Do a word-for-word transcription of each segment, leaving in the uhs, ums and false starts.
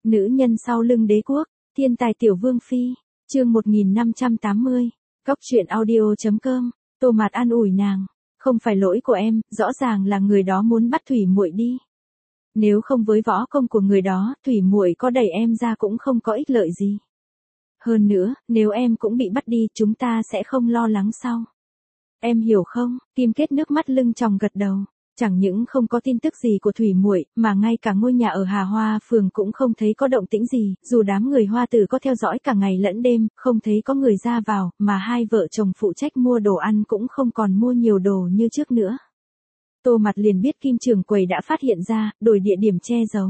Nữ nhân sau lưng đế quốc, thiên tài tiểu vương phi, chương một nghìn năm trăm tám mươi, Góc truyện audio chấm com. Tô Mạt an ủi nàng, không phải lỗi của em, rõ ràng là người đó muốn bắt Thủy Muội đi. Nếu không với võ công của người đó, Thủy Muội có đẩy em ra cũng không có ích lợi gì. Hơn nữa, nếu em cũng bị bắt đi, chúng ta sẽ không lo lắng sau. Em hiểu không? Kim Kết nước mắt lưng tròng gật đầu. Chẳng những không có tin tức gì của Thủy Muội, mà ngay cả ngôi nhà ở Hà Hoa phường cũng không thấy có động tĩnh gì, dù đám người Hoa Tử có theo dõi cả ngày lẫn đêm, không thấy có người ra vào, mà hai vợ chồng phụ trách mua đồ ăn cũng không còn mua nhiều đồ như trước nữa. Tô Mạt liền biết Kim trưởng quầy đã phát hiện ra, đổi địa điểm che giấu.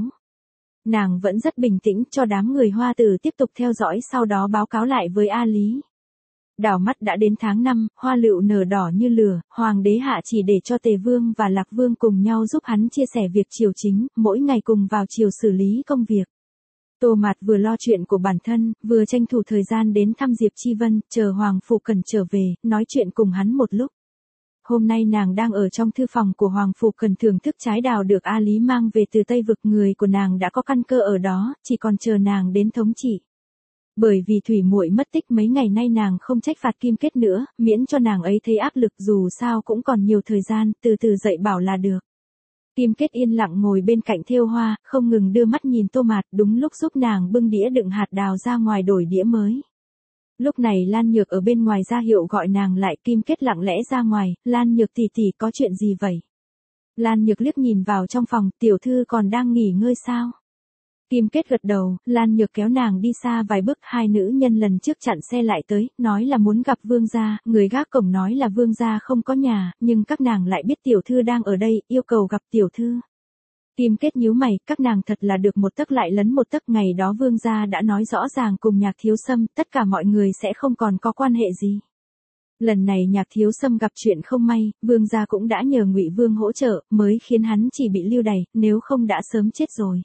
Nàng vẫn rất bình tĩnh cho đám người Hoa Tử tiếp tục theo dõi, sau đó báo cáo lại với A Lý. Đảo mắt đã đến tháng năm, hoa lựu nở đỏ như lửa, hoàng đế hạ chỉ để cho Tề Vương và Lạc Vương cùng nhau giúp hắn chia sẻ việc triều chính, mỗi ngày cùng vào triều xử lý công việc. Tô Mạt vừa lo chuyện của bản thân, vừa tranh thủ thời gian đến thăm Diệp Chi Vân, chờ Hoàng Phủ Cần trở về, nói chuyện cùng hắn một lúc. Hôm nay nàng đang ở trong thư phòng của Hoàng Phủ Cần thưởng thức trái đào được A Lý mang về từ Tây Vực, người của nàng đã có căn cơ ở đó, chỉ còn chờ nàng đến thống trị. Bởi vì Thủy Muội mất tích mấy ngày nay, nàng không trách phạt Kim Kết nữa, miễn cho nàng ấy thấy áp lực, dù sao cũng còn nhiều thời gian, từ từ dạy bảo là được. Kim Kết yên lặng ngồi bên cạnh thêu hoa, không ngừng đưa mắt nhìn Tô Mạt, đúng lúc giúp nàng bưng đĩa đựng hạt đào ra ngoài đổi đĩa mới. Lúc này Lan Nhược ở bên ngoài ra hiệu gọi nàng lại. Kim Kết lặng lẽ ra ngoài, Lan Nhược tỷ tỷ, có chuyện gì vậy? Lan Nhược liếc nhìn vào trong phòng, tiểu thư còn đang nghỉ ngơi sao? Kim Kết gật đầu, Lan Nhược kéo nàng đi xa vài bước. Hai nữ nhân lần trước chặn xe lại tới, nói là muốn gặp vương gia, người gác cổng nói là vương gia không có nhà, nhưng các nàng lại biết tiểu thư đang ở đây, yêu cầu gặp tiểu thư. Kim Kết nhíu mày, các nàng thật là được một tấc lại lấn một tấc, ngày đó vương gia đã nói rõ ràng cùng Nhạc Thiếu Sâm, tất cả mọi người sẽ không còn có quan hệ gì. Lần này Nhạc Thiếu Sâm gặp chuyện không may, vương gia cũng đã nhờ Ngụy Vương hỗ trợ, mới khiến hắn chỉ bị lưu đày, nếu không đã sớm chết rồi.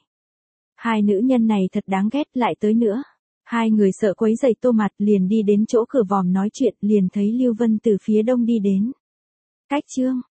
Hai nữ nhân này thật đáng ghét, lại tới nữa. Hai người sợ quấy rầy Tô Mạt, liền đi đến chỗ cửa vòm nói chuyện, liền thấy Lưu Vân từ phía đông đi đến. Cách chương